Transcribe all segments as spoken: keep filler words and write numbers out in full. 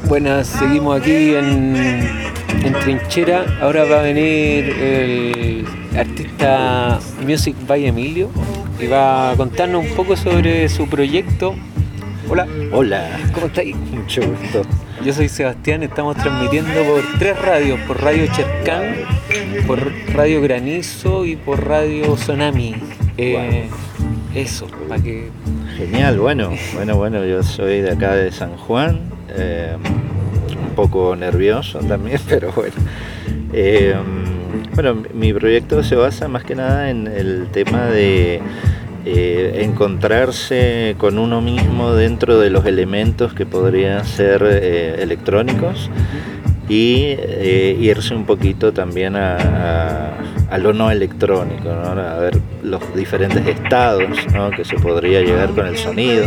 Buenas, seguimos aquí en, en Trinchera. Ahora va a venir el artista Music by Emilio y va a contarnos un poco sobre su proyecto. Hola. Hola. ¿Cómo estáis? Mucho gusto. Yo soy Sebastián, estamos transmitiendo por tres radios, por Radio Chercán, por Radio Granizo y por Radio Tsunami. Eh, eso, para que... Genial, bueno, bueno, bueno, yo soy de acá de San Juan, eh, un poco nervioso también, pero bueno. Eh, bueno, mi proyecto se basa más que nada en el tema de eh, encontrarse con uno mismo dentro de los elementos que podrían ser eh, electrónicos y eh, irse un poquito también a, a, a lo no electrónico, ¿no? A ver los diferentes estados, ¿no? Que se podría llegar con el sonido,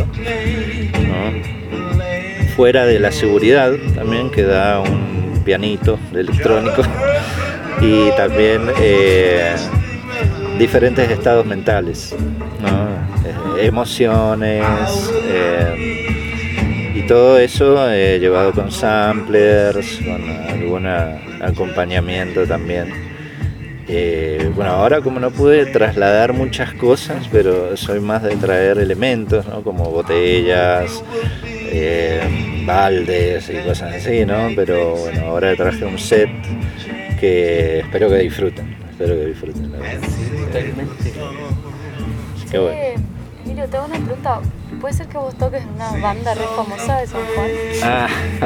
¿no? Fuera de la seguridad también que da un pianito electrónico y también eh, diferentes estados mentales, ¿no? Eh, emociones, eh, y todo eso eh, llevado con samplers, con algún acompañamiento también. Eh, bueno, ahora como no pude trasladar muchas cosas, pero soy más de traer elementos, ¿no? Como botellas, eh, baldes y cosas así, ¿no? Pero bueno, ahora traje un set que espero que disfruten, espero que disfruten. Sí, totalmente. Qué bueno. Emilio, te hago una pregunta. ¿Puede ser que vos toques en una banda re famosa de San Juan? Ah,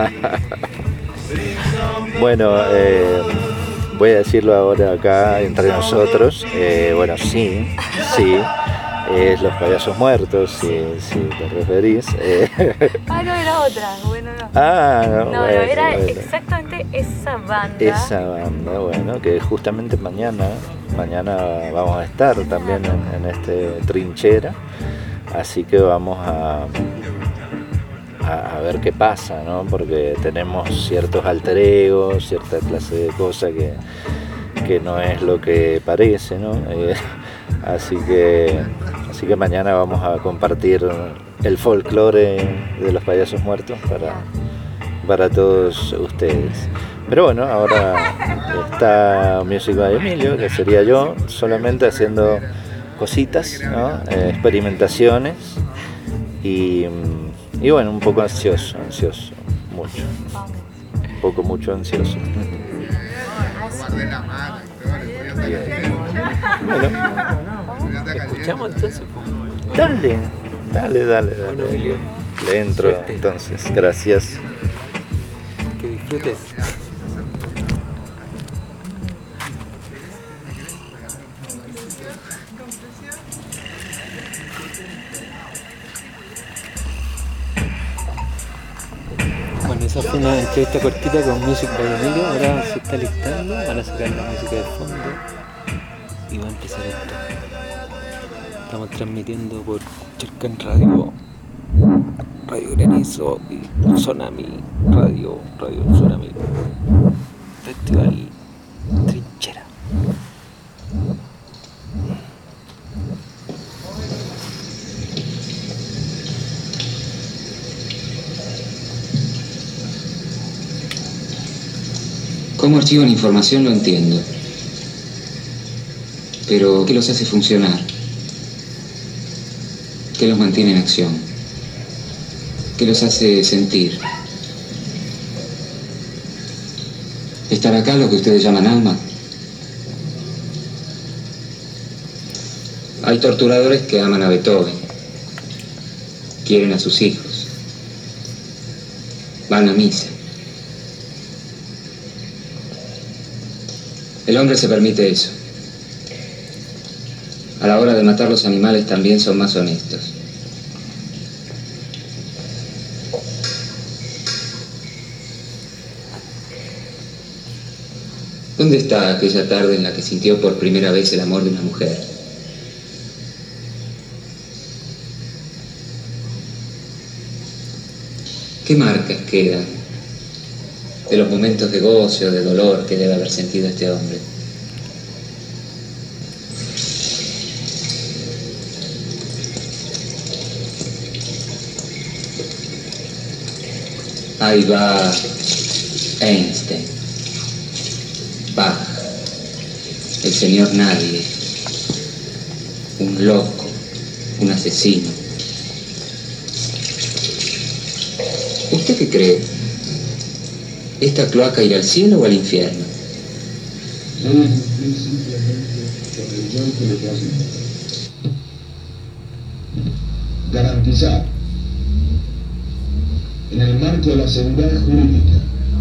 bueno, eh, voy a decirlo ahora acá entre nosotros. Eh, bueno, sí, sí, es Los Payasos Muertos, si, si te referís. Eh. Ah, no, era otra. Bueno, no. Ah, no, no, bueno, no, era bueno. exactamente esa banda. Esa banda, bueno, que justamente mañana, mañana vamos a estar también en, en este Trinchera. Así que vamos a, a, a ver qué pasa, ¿no? Porque tenemos ciertos alter egos, cierta clase de cosas que, que no es lo que parece, ¿no? Eh, así que, así que mañana vamos a compartir el folclore de Los Payasos Muertos para, para todos ustedes. Pero bueno, ahora está Music by Emilio, que sería yo, solamente haciendo cositas, ¿no? Eh, experimentaciones y, y bueno, un poco ansioso, ansioso, mucho, un poco mucho ansioso. Bueno, escuchamos entonces. Dale, dale, dale, dale. Bueno, Emilio, Le entro suerte. entonces, gracias. Que disfrutes. Bueno, esa fue una entrevista cortita con Music by Emilio. Ahora se está listando, van a sacar la música de fondo y va a empezar esto. Estamos transmitiendo por Chercán Radio, Radio Granizo y Tsunami Radio, Radio Tsunami, Festival Trinchera. Cómo archivan información lo entiendo, pero ¿qué los hace funcionar? ¿Qué los mantiene en acción? ¿Qué los hace sentir? ¿Estar acá lo que ustedes llaman alma? Hay torturadores que aman a Beethoven, quieren a sus hijos, van a misa. El hombre se permite eso. A la hora de matar los animales también son más honestos. ¿Dónde está aquella tarde en la que sintió por primera vez el amor de una mujer? ¿Qué marcas quedan de los momentos de goce o de dolor que debe haber sentido este hombre? Ahí va Einstein, Bach, el señor Nadie, un loco, un asesino. ¿Usted qué cree? ¿Esta cloaca irá al cielo o al infierno? Garantizar, en el marco de la seguridad jurídica,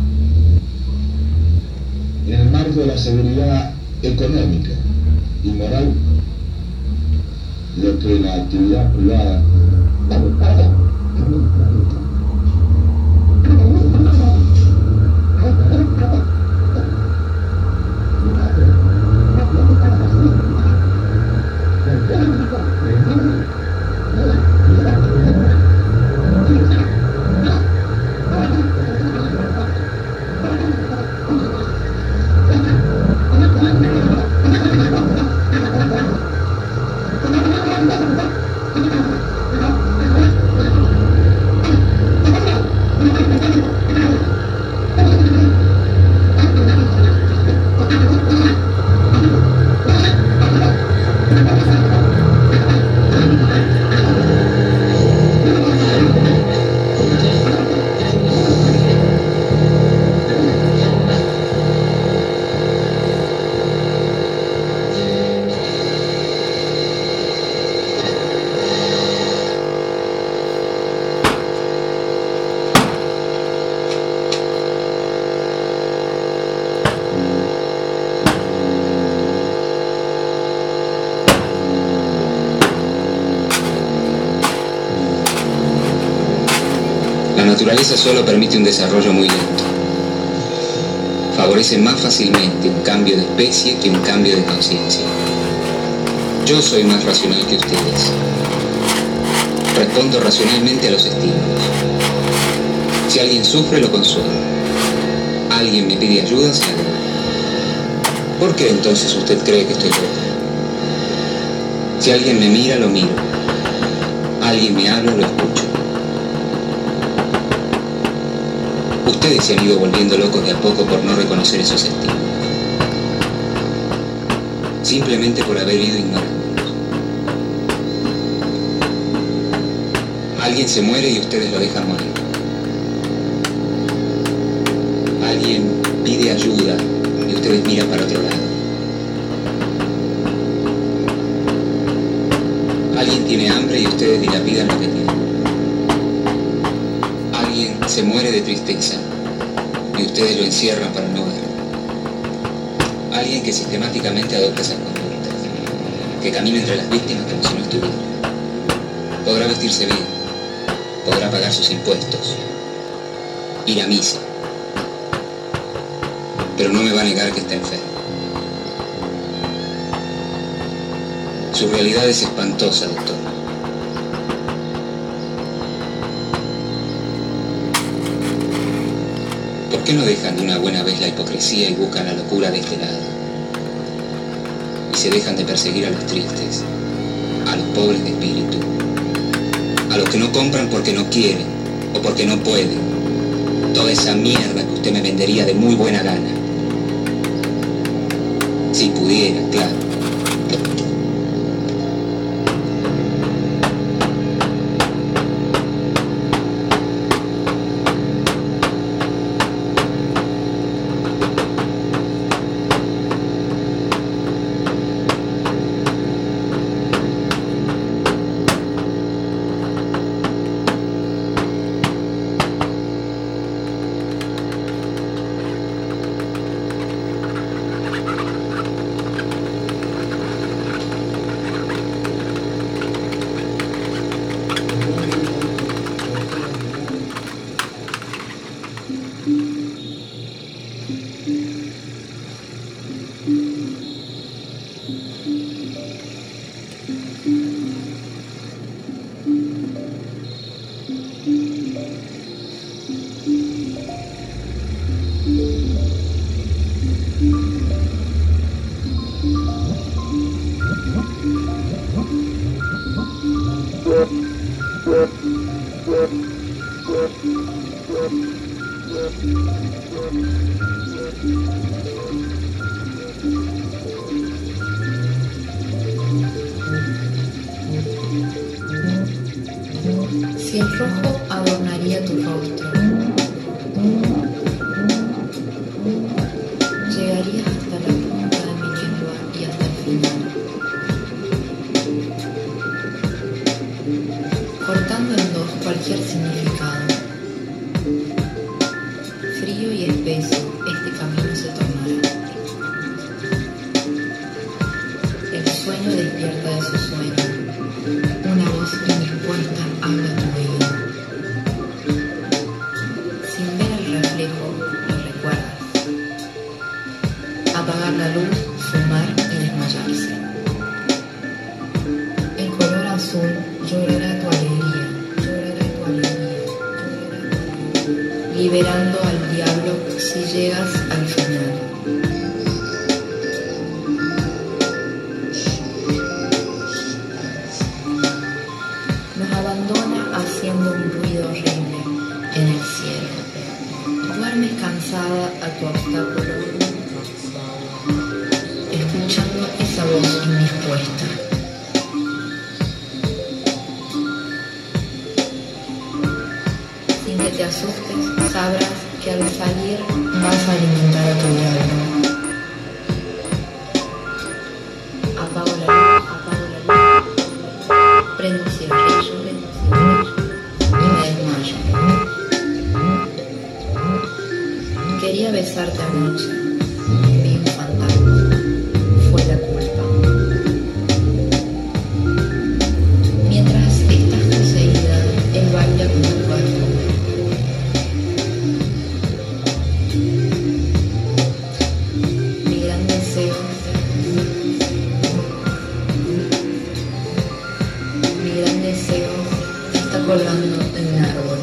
en el marco de la seguridad económica y moral, lo que la actividad privada La naturaleza solo permite un desarrollo muy lento. Favorece más fácilmente un cambio de especie que un cambio de conciencia. Yo soy más racional que ustedes. Respondo racionalmente a los estímulos. Si alguien sufre, lo consuelo. Alguien me pide ayuda, se la doy. ¿Por qué entonces usted cree que estoy loco? Si alguien me mira, lo miro. Alguien me habla, lo escucho. Ustedes se han ido volviendo locos de a poco por no reconocer esos estímulos. Simplemente por haber ido ignorándolos. Alguien se muere y ustedes lo dejan morir. Alguien pide ayuda y ustedes miran para otro lado. Alguien tiene hambre y ustedes dilapidan lo que tienen. Alguien se muere de tristeza y ustedes lo encierran para no ver. Alguien que sistemáticamente adopta esas conductas, que camina entre las víctimas como si no estuviera. Podrá vestirse bien, podrá pagar sus impuestos, ir a misa, pero no me va a negar que está enfermo. Su realidad es espantosa, doctor. ¿Por qué no dejan de una buena vez la hipocresía y buscan la locura de este lado? Y se dejan de perseguir a los tristes, a los pobres de espíritu, a los que no compran porque no quieren o porque no pueden. Toda esa mierda que usted me vendería de muy buena gana. Si pudiera, claro. Thank you. Si el rojo adornaría tu rostro, llegarías hasta la punta de mi lengua y hasta el final, cortando en dos cualquier significado. Frío y espeso, este camino se tornará. El sueño despierta de su sueño. Una voz indispuesta habla a tu oído. Sin ver el reflejo, lo recuerdas. Apagar la luz, fumar y desmayarse. El color azul llorará tu alegría, llorará tu alegría, llorará tu alegría, liberando al diablo si llegas al final. Haciendo un ruido horrible en el cielo. Duermes cansada a tu obstáculo, escuchando esa voz indispuesta. Sin que te asustes, sabrás que al salir vas a alimentar a tu diablo. Apago la luz, apago la luz, prendo un cigarrillo, prendo un cigarrillo. Quería besarte anoche, vi un fantasma, fue la culpa. Mientras estás poseída, él baila con tu cuerpo. Mi gran deseo, mi gran deseo está colgando en un árbol.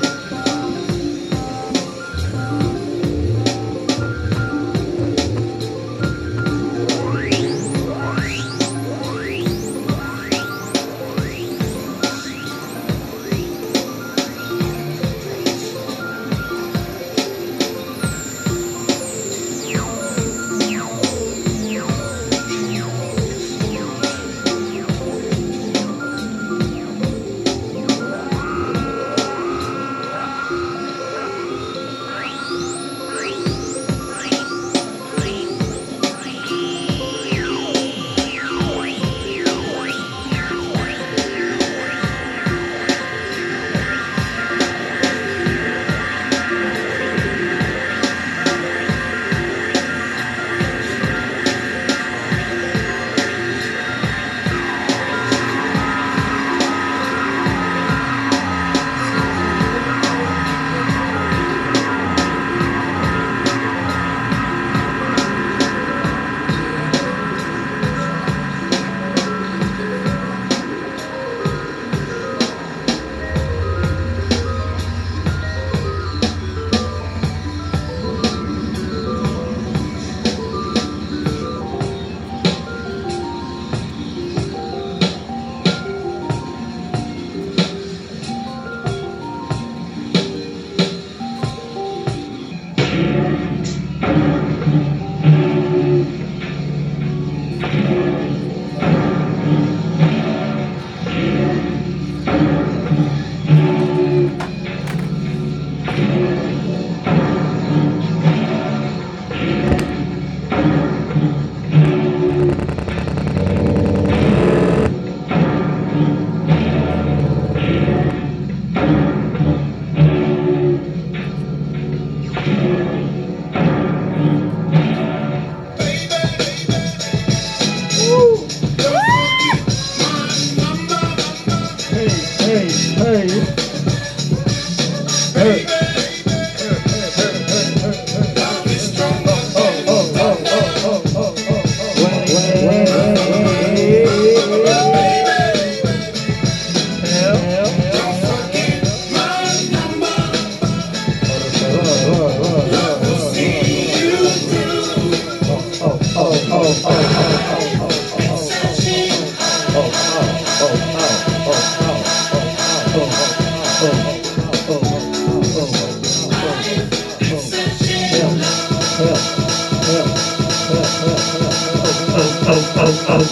oh, oh, oh, oh, oh, oh, oh, oh.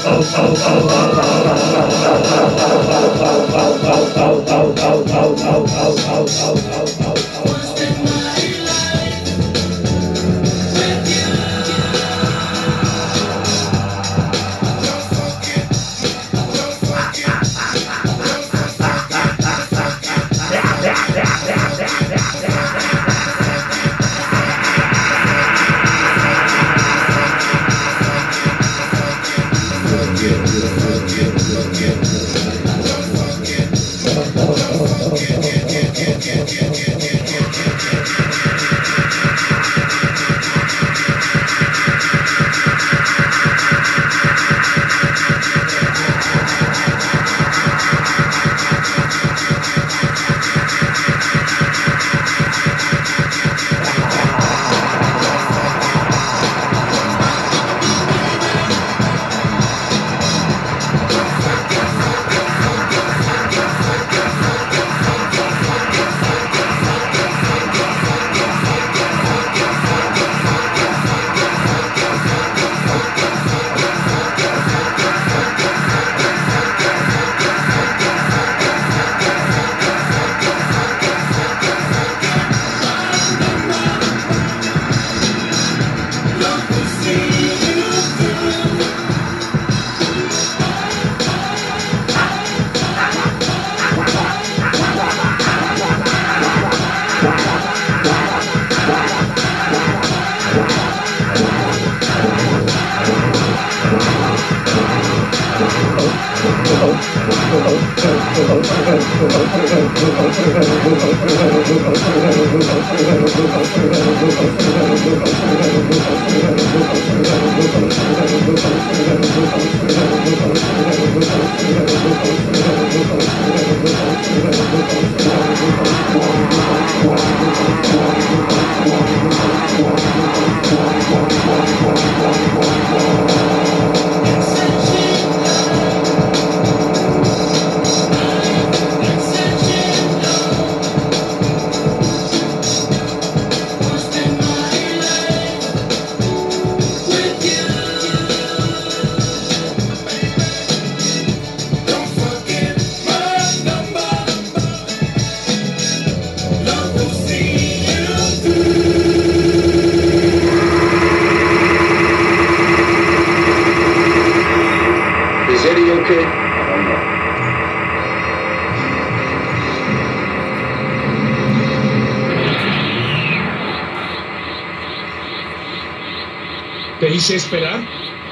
¿Te hice esperar?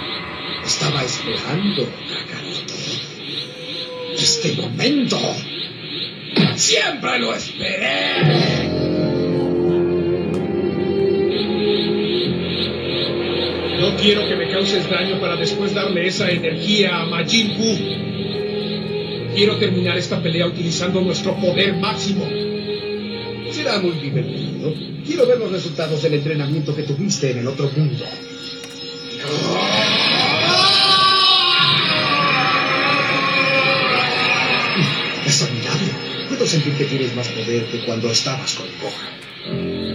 Estaba esperando, Kakaroto. Este momento. ¡Siempre lo esperé! No quiero que me causes daño para después darle esa energía a Majin Buu. Quiero terminar esta pelea utilizando nuestro poder máximo. Será muy divertido. Quiero ver los resultados del entrenamiento que tuviste en el otro mundo. Es admirable. Puedo sentir que tienes más poder que cuando estabas con Gohan.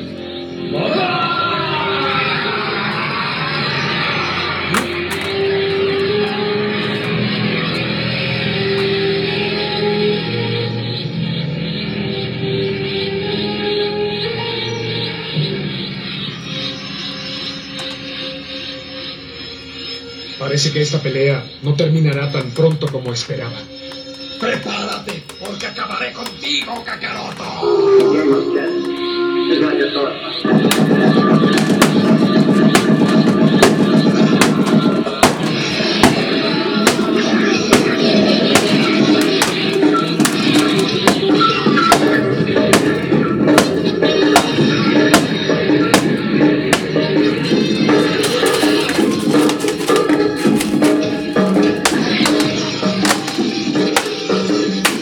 Parece que esta pelea no terminará tan pronto como esperaba. ¡Prepárate, porque acabaré contigo, Kakaroto!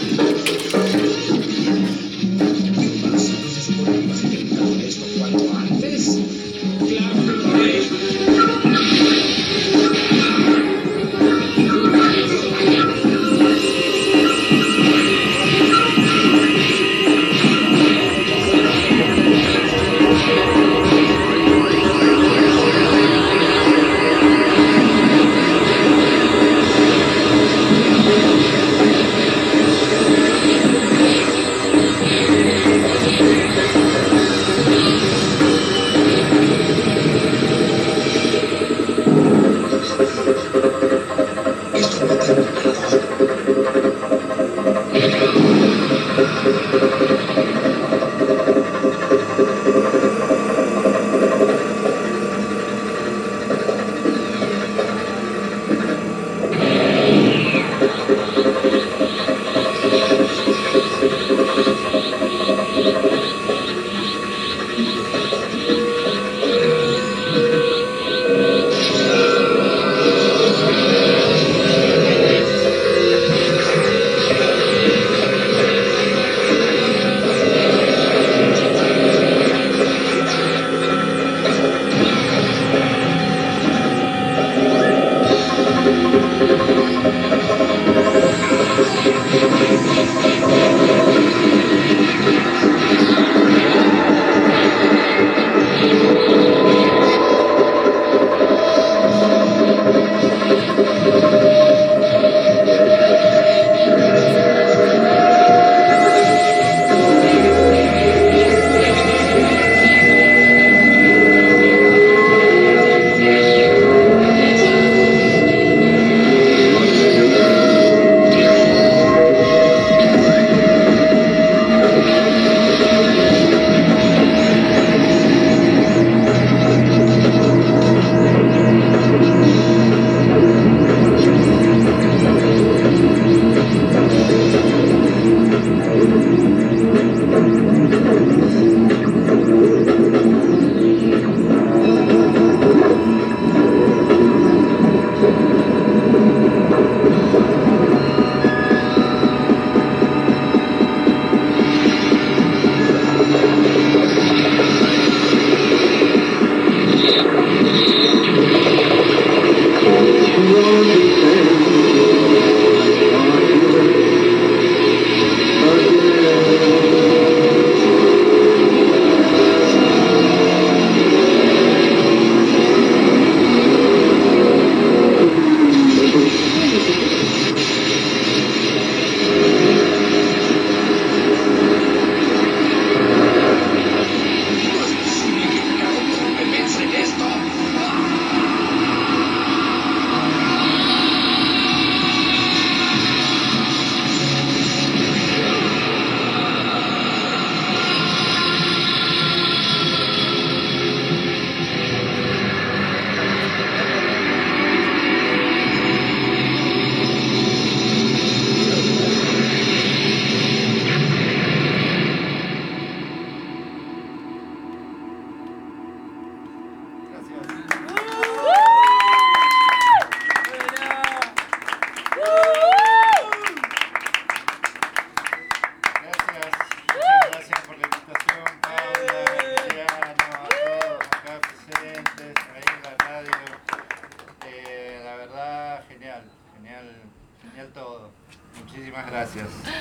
Esto cuanto antes. Genial, genial todo. Muchísimas gracias.